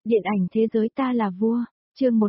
Điện ảnh thế giới ta là vua, chương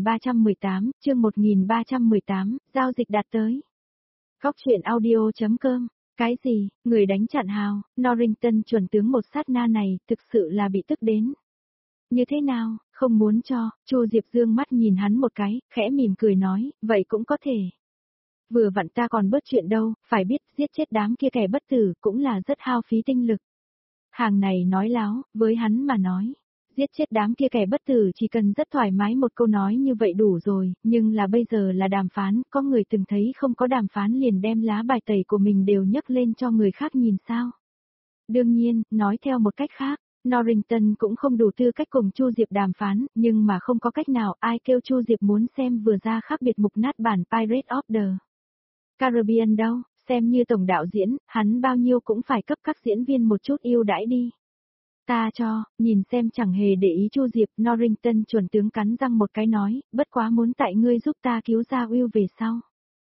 1318, giao dịch đạt tới. Góc truyện audio.com, cái gì, người đánh chặn hào, Norrington chuẩn tướng một sát na này, thực sự là bị tức đến. Như thế nào, không muốn cho, Chu Diệp dương mắt nhìn hắn một cái, khẽ mỉm cười nói, vậy cũng có thể. Vừa vặn ta còn bớt chuyện đâu, phải biết giết chết đám kia kẻ bất tử cũng là rất hao phí tinh lực. Hàng này nói láo, với hắn mà nói. Giết chết đám kia kẻ bất tử chỉ cần rất thoải mái một câu nói như vậy đủ rồi, nhưng là bây giờ là đàm phán, có người từng thấy không có đàm phán liền đem lá bài tẩy của mình đều nhấc lên cho người khác nhìn sao. Đương nhiên, nói theo một cách khác, Norrington cũng không đủ tư cách cùng Chu Diệp đàm phán, nhưng mà không có cách nào ai kêu Chu Diệp muốn xem vừa ra khác biệt mục nát bản Pirates of the Caribbean đâu, xem như tổng đạo diễn, hắn bao nhiêu cũng phải cấp các diễn viên một chút ưu đãi đi. Ta cho, nhìn xem chẳng hề để ý Chu Diệp, Norrington chuẩn tướng cắn răng một cái nói, bất quá muốn tại ngươi giúp ta cứu ra Will về sau.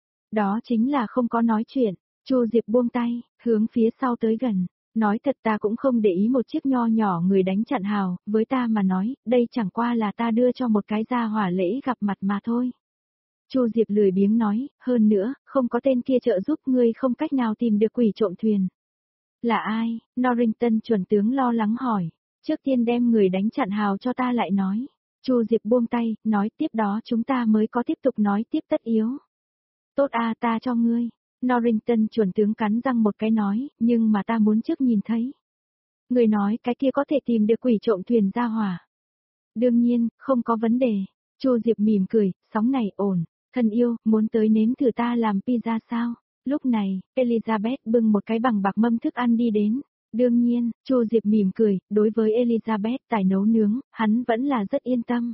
Đó chính là không có nói chuyện, Chu Diệp buông tay, hướng phía sau tới gần, nói thật ta cũng không để ý một chiếc nho nhỏ người đánh chặn hào, với ta mà nói, đây chẳng qua là ta đưa cho một cái gia hỏa lễ gặp mặt mà thôi. Chu Diệp lười biếng nói, hơn nữa, không có tên kia trợ giúp ngươi không cách nào tìm được quỷ trộm thuyền. Là ai? Norrington chuẩn tướng lo lắng hỏi. Trước tiên đem người đánh chặn hào cho ta lại nói. Chu Diệp buông tay, nói tiếp đó chúng ta mới có tiếp tục nói tiếp tất yếu. Tốt ta cho ngươi. Norrington chuẩn tướng cắn răng một cái nói, nhưng mà ta muốn trước nhìn thấy. Người nói cái kia có thể tìm được quỷ trộm thuyền ra hỏa. Đương nhiên, không có vấn đề. Chu Diệp mỉm cười, sóng này ổn. Thân yêu, muốn tới nếm thử ta làm pizza sao? Lúc này, Elizabeth bưng một cái bằng bạc mâm thức ăn đi đến. Đương nhiên, Chu Diệp mỉm cười, đối với Elizabeth tài nấu nướng, hắn vẫn là rất yên tâm.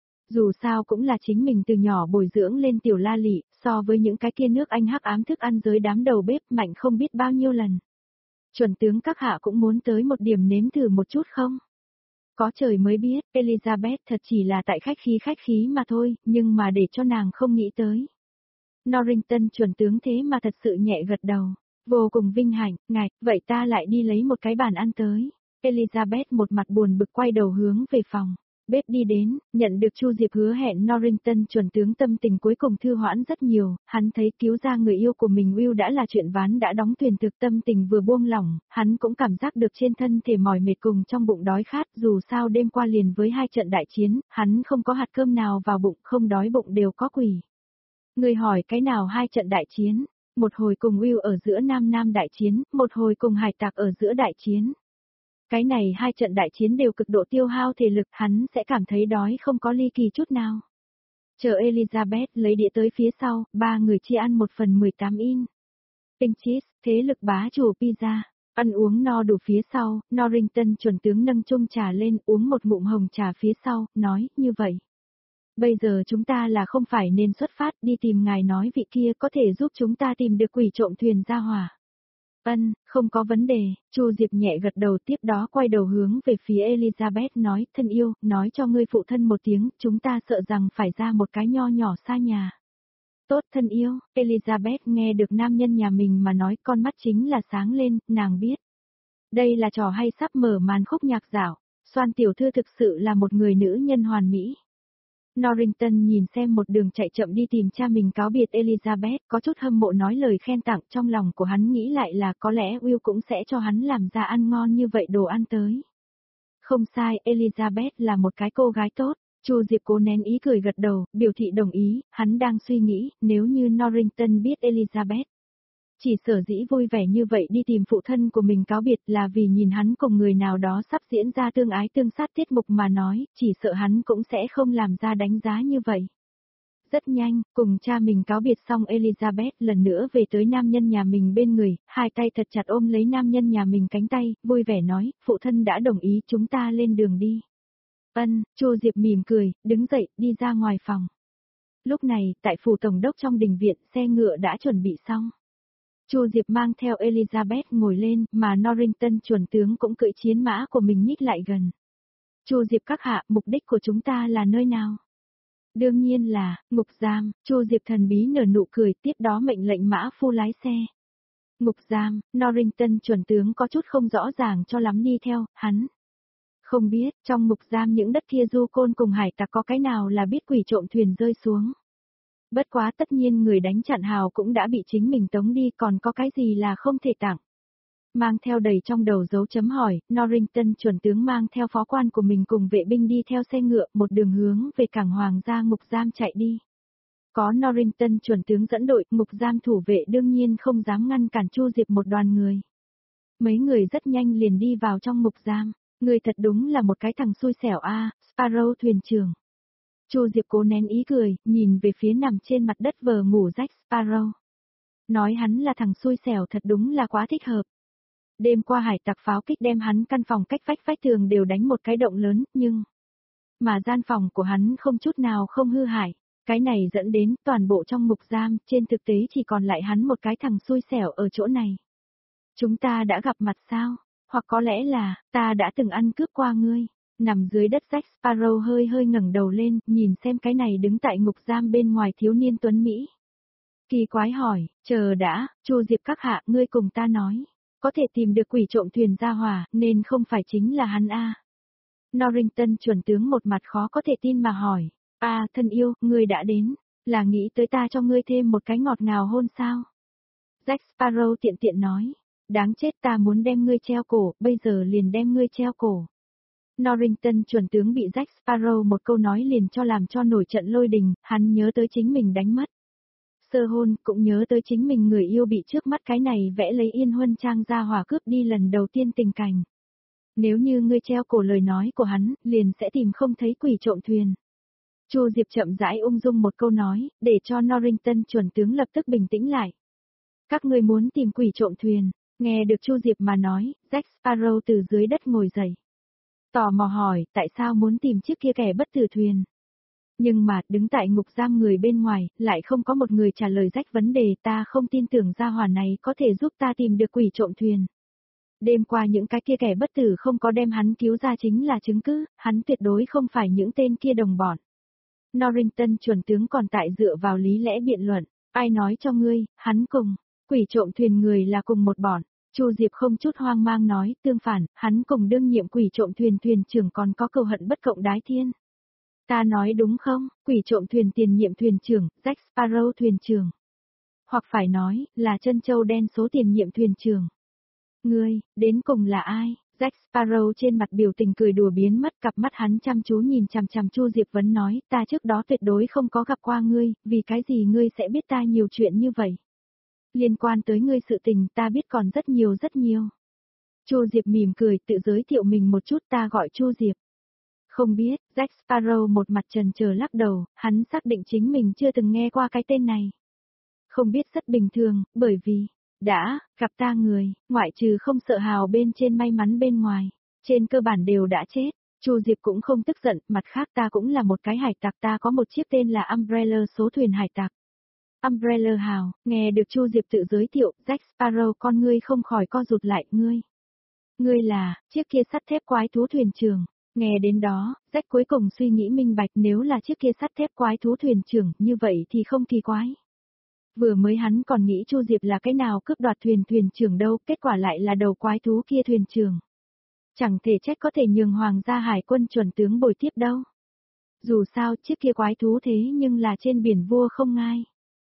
Dù sao cũng là chính mình từ nhỏ bồi dưỡng lên tiểu la lị, so với những cái kia nước Anh hắc ám thức ăn dưới đám đầu bếp mạnh không biết bao nhiêu lần. Chuẩn tướng các hạ cũng muốn tới một điểm nếm thử một chút không? Có trời mới biết, Elizabeth thật chỉ là tại khách khí mà thôi, nhưng mà để cho nàng không nghĩ tới. Norrington chuẩn tướng thế mà thật sự nhẹ gật đầu. Vô cùng vinh hạnh, ngài, vậy ta lại đi lấy một cái bàn ăn tới. Elizabeth một mặt buồn bực quay đầu hướng về phòng. Bếp đi đến, nhận được Chu Diệp hứa hẹn Norrington chuẩn tướng tâm tình cuối cùng thư hoãn rất nhiều, hắn thấy cứu ra người yêu của mình Will đã là chuyện ván đã đóng thuyền thực tâm tình vừa buông lỏng, hắn cũng cảm giác được trên thân thể mỏi mệt cùng trong bụng đói khát dù sao đêm qua liền với 2 trận đại chiến, hắn không có hạt cơm nào vào bụng không đói bụng đều có quỷ. Người hỏi cái nào 2 trận đại chiến, một hồi cùng Will ở giữa Nam đại chiến, một hồi cùng hải tặc ở giữa đại chiến. Cái này 2 trận đại chiến đều cực độ tiêu hao thể lực, hắn sẽ cảm thấy đói không có ly kỳ chút nào. Chờ Elizabeth lấy đĩa tới phía sau, 3 người chia ăn 1/18 in. Pink cheese, thế lực bá chủ pizza, ăn uống no đủ phía sau, Norrington chuẩn tướng nâng chung trà lên uống một ngụm hồng trà phía sau, nói, như vậy. Bây giờ chúng ta là không phải nên xuất phát đi tìm ngài nói vị kia có thể giúp chúng ta tìm được quỷ trộm thuyền ra hỏa. Không có vấn đề, Chu Diệp nhẹ gật đầu tiếp đó quay đầu hướng về phía Elizabeth nói, thân yêu, nói cho ngươi phụ thân một tiếng, chúng ta sợ rằng phải ra một cái nho nhỏ xa nhà. Tốt thân yêu, Elizabeth nghe được nam nhân nhà mình mà nói con mắt chính là sáng lên, nàng biết. Đây là trò hay sắp mở màn khúc nhạc dạo, Soan tiểu thư thực sự là một người nữ nhân hoàn mỹ. Norrington nhìn xem một đường chạy chậm đi tìm cha mình cáo biệt Elizabeth, có chút hâm mộ nói lời khen tặng trong lòng của hắn nghĩ lại là có lẽ Will cũng sẽ cho hắn làm ra ăn ngon như vậy đồ ăn tới. Không sai, Elizabeth là một cái cô gái tốt, Chu Diệp cố nén ý cười gật đầu, biểu thị đồng ý, hắn đang suy nghĩ, nếu như Norrington biết Elizabeth. Chỉ sở dĩ vui vẻ như vậy đi tìm phụ thân của mình cáo biệt là vì nhìn hắn cùng người nào đó sắp diễn ra tương ái tương sát tiết mục mà nói, chỉ sợ hắn cũng sẽ không làm ra đánh giá như vậy. Rất nhanh, cùng cha mình cáo biệt xong Elizabeth lần nữa về tới nam nhân nhà mình bên người, hai tay thật chặt ôm lấy nam nhân nhà mình cánh tay, vui vẻ nói, phụ thân đã đồng ý chúng ta lên đường đi. Chu Diệp mỉm cười, đứng dậy, đi ra ngoài phòng. Lúc này, tại phủ tổng đốc trong đình viện, xe ngựa đã chuẩn bị xong. Chu Diệp mang theo Elizabeth ngồi lên, mà Norrington chuẩn tướng cũng cưỡi chiến mã của mình nhích lại gần. Chu Diệp các hạ, mục đích của chúng ta là nơi nào? Đương nhiên là, ngục giam, Chu Diệp thần bí nở nụ cười tiếp đó mệnh lệnh mã phu lái xe. Ngục giam, Norrington chuẩn tướng có chút không rõ ràng cho lắm đi theo, hắn. Không biết, trong ngục giam những đất kia du côn cùng hải tặc có cái nào là biết quỷ trộm thuyền rơi xuống. Bất quá tất nhiên người đánh chặn hào cũng đã bị chính mình tống đi, còn có cái gì là không thể tặng. Mang theo đầy trong đầu dấu chấm hỏi, Norrington chuẩn tướng mang theo phó quan của mình cùng vệ binh đi theo xe ngựa một đường hướng về cảng hoàng gia ngục giam chạy đi. Có Norrington chuẩn tướng dẫn đội, ngục giam thủ vệ đương nhiên không dám ngăn cản Chu Diệp một đoàn người. Mấy người rất nhanh liền đi vào trong ngục giam, người thật đúng là một cái thằng xui xẻo a, Sparrow thuyền trưởng. Chu Diệp cố nén ý cười, nhìn về phía nằm trên mặt đất vờ ngủ rách Sparrow. Nói hắn là thằng xui xẻo thật đúng là quá thích hợp. Đêm qua hải tặc pháo kích đem hắn căn phòng cách vách tường đều đánh một cái động lớn, nhưng mà gian phòng của hắn không chút nào không hư hại. Cái này dẫn đến toàn bộ trong ngục giam, trên thực tế chỉ còn lại hắn một cái thằng xui xẻo ở chỗ này. Chúng ta đã gặp mặt sao? Hoặc có lẽ là, ta đã từng ăn cướp qua ngươi. Nằm dưới đất Jack Sparrow hơi hơi ngẩng đầu lên, nhìn xem cái này đứng tại ngục giam bên ngoài thiếu niên tuấn Mỹ. Kỳ quái hỏi, chờ đã, Chu Diệp các hạ, ngươi cùng ta nói. Có thể tìm được quỷ trộm thuyền ra hỏa, nên không phải chính là hắn a. Norrington chuẩn tướng một mặt khó có thể tin mà hỏi. Thân yêu, ngươi đã đến, là nghĩ tới ta cho ngươi thêm một cái ngọt ngào hôn sao? Jack Sparrow tiện tiện nói. Đáng chết, ta muốn đem ngươi treo cổ, bây giờ liền đem ngươi treo cổ. Norrington chuẩn tướng bị Jack Sparrow một câu nói liền cho làm cho nổi trận lôi đình, hắn nhớ tới chính mình đánh mất sơ hôn, cũng nhớ tới chính mình người yêu bị trước mắt cái này vẽ lấy yên huân trang ra hỏa cướp đi lần đầu tiên tình cảnh. Nếu như ngươi treo cổ lời nói của hắn, liền sẽ tìm không thấy quỷ trộm thuyền. Chu Diệp chậm rãi ung dung một câu nói, để cho Norrington chuẩn tướng lập tức bình tĩnh lại. Các ngươi muốn tìm quỷ trộm thuyền, nghe được Chu Diệp mà nói, Jack Sparrow từ dưới đất ngồi dậy. Tò mò hỏi, tại sao muốn tìm chiếc kia kẻ bất tử thuyền? Nhưng mà, đứng tại ngục giam người bên ngoài, lại không có một người trả lời Jack vấn đề, ta không tin tưởng gia hỏa này có thể giúp ta tìm được quỷ trộm thuyền. Đêm qua những cái kia kẻ bất tử không có đem hắn cứu ra chính là chứng cứ, hắn tuyệt đối không phải những tên kia đồng bọn. Norrington chuẩn tướng còn tại dựa vào lý lẽ biện luận, ai nói cho ngươi, hắn cùng, quỷ trộm thuyền người là cùng một bọn. Chu Diệp không chút hoang mang nói, tương phản, hắn cùng đương nhiệm quỷ trộm thuyền thuyền trưởng còn có cừu hận bất cộng đái thiên. Ta nói đúng không, quỷ trộm thuyền tiền nhiệm thuyền trưởng, Jack Sparrow thuyền trưởng. Hoặc phải nói, là chân châu đen số tiền nhiệm thuyền trưởng. Ngươi, đến cùng là ai? Jack Sparrow trên mặt biểu tình cười đùa biến mất, cặp mắt hắn chăm chú nhìn chằm chằm Chu Diệp vấn nói, ta trước đó tuyệt đối không có gặp qua ngươi, vì cái gì ngươi sẽ biết ta nhiều chuyện như vậy? Liên quan tới ngươi sự tình ta biết còn rất nhiều rất nhiều. Chu Diệp mỉm cười tự giới thiệu mình một chút, ta gọi Chu Diệp. Không biết, Jack Sparrow một mặt trần chờ lắc đầu, hắn xác định chính mình chưa từng nghe qua cái tên này. Không biết rất bình thường, bởi vì, đã, gặp ta người, ngoại trừ không sợ hào bên trên may mắn bên ngoài, trên cơ bản đều đã chết. Chu Diệp cũng không tức giận, mặt khác ta cũng là một cái hải tặc, ta có một chiếc tên là Umbrella số thuyền hải tặc. Umbrella hào, nghe được Chu Diệp tự giới thiệu, Jack Sparrow con ngươi không khỏi co rụt lại, ngươi. Ngươi là, chiếc kia sắt thép quái thú thuyền trưởng. Nghe đến đó, Jack cuối cùng suy nghĩ minh bạch, nếu là chiếc kia sắt thép quái thú thuyền trưởng, như vậy thì không kỳ quái. Vừa mới hắn còn nghĩ Chu Diệp là cái nào cướp đoạt thuyền trưởng đâu, kết quả lại là đầu quái thú kia thuyền trưởng. Chẳng thể trách có thể nhường hoàng gia hải quân chuẩn tướng bồi tiếp đâu. Dù sao chiếc kia quái thú thế nhưng là trên biển vua không ngai.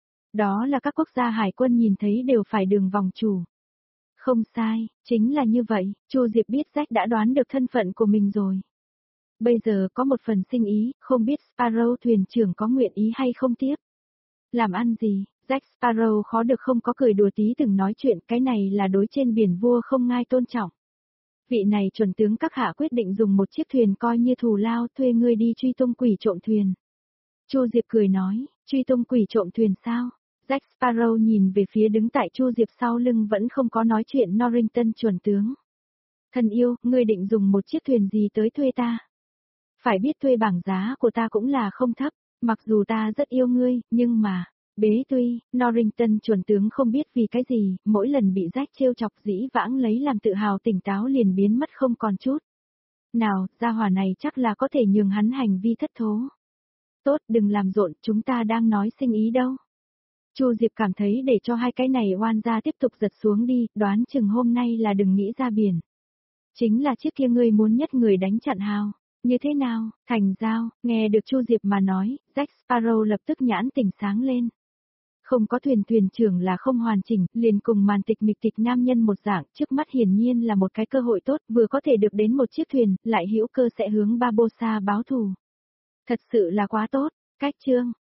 Đó là các quốc gia hải quân nhìn thấy đều phải đường vòng chủ. Không sai, chính là như vậy, Chu Diệp biết Jack đã đoán được thân phận của mình rồi. Bây giờ có một phần sinh ý, không biết Sparrow thuyền trưởng có nguyện ý hay không tiếp. Làm ăn gì, Jack Sparrow khó được không có cười đùa tí từng nói chuyện, cái này là đối trên biển vua không ngai tôn trọng. Vị này chuẩn tướng các hạ quyết định dùng một chiếc thuyền coi như thù lao thuê ngươi đi truy tung quỷ trộm thuyền. Chu Diệp cười nói, truy tung quỷ trộm thuyền sao? Jack Sparrow nhìn về phía đứng tại Chu Diệp sau lưng vẫn không có nói chuyện Norrington chuẩn tướng. Thân yêu, ngươi định dùng một chiếc thuyền gì tới thuê ta? Phải biết thuê bảng giá của ta cũng là không thấp, mặc dù ta rất yêu ngươi, nhưng mà, bế tuy, Norrington chuẩn tướng không biết vì cái gì, mỗi lần bị Jack trêu chọc dĩ vãng lấy làm tự hào tỉnh táo liền biến mất không còn chút. Nào, gia hỏa này chắc là có thể nhường hắn hành vi thất thố. Tốt, đừng làm rộn, chúng ta đang nói sinh ý đâu. Chu Diệp cảm thấy để cho hai cái này oan gia tiếp tục giật xuống đi, đoán chừng hôm nay là đừng nghĩ ra biển. Chính là chiếc kia ngươi muốn nhất người đánh chặn hào. Như thế nào, thành giao, nghe được Chu Diệp mà nói, Jack Sparrow lập tức nhãn tỉnh sáng lên. Không có thuyền trưởng là không hoàn chỉnh, liền cùng màn tịch mịch tịch nam nhân một dạng, trước mắt hiển nhiên là một cái cơ hội tốt, vừa có thể được đến một chiếc thuyền, lại hữu cơ sẽ hướng Barbossa báo thù. Thật sự là quá tốt, cách chương,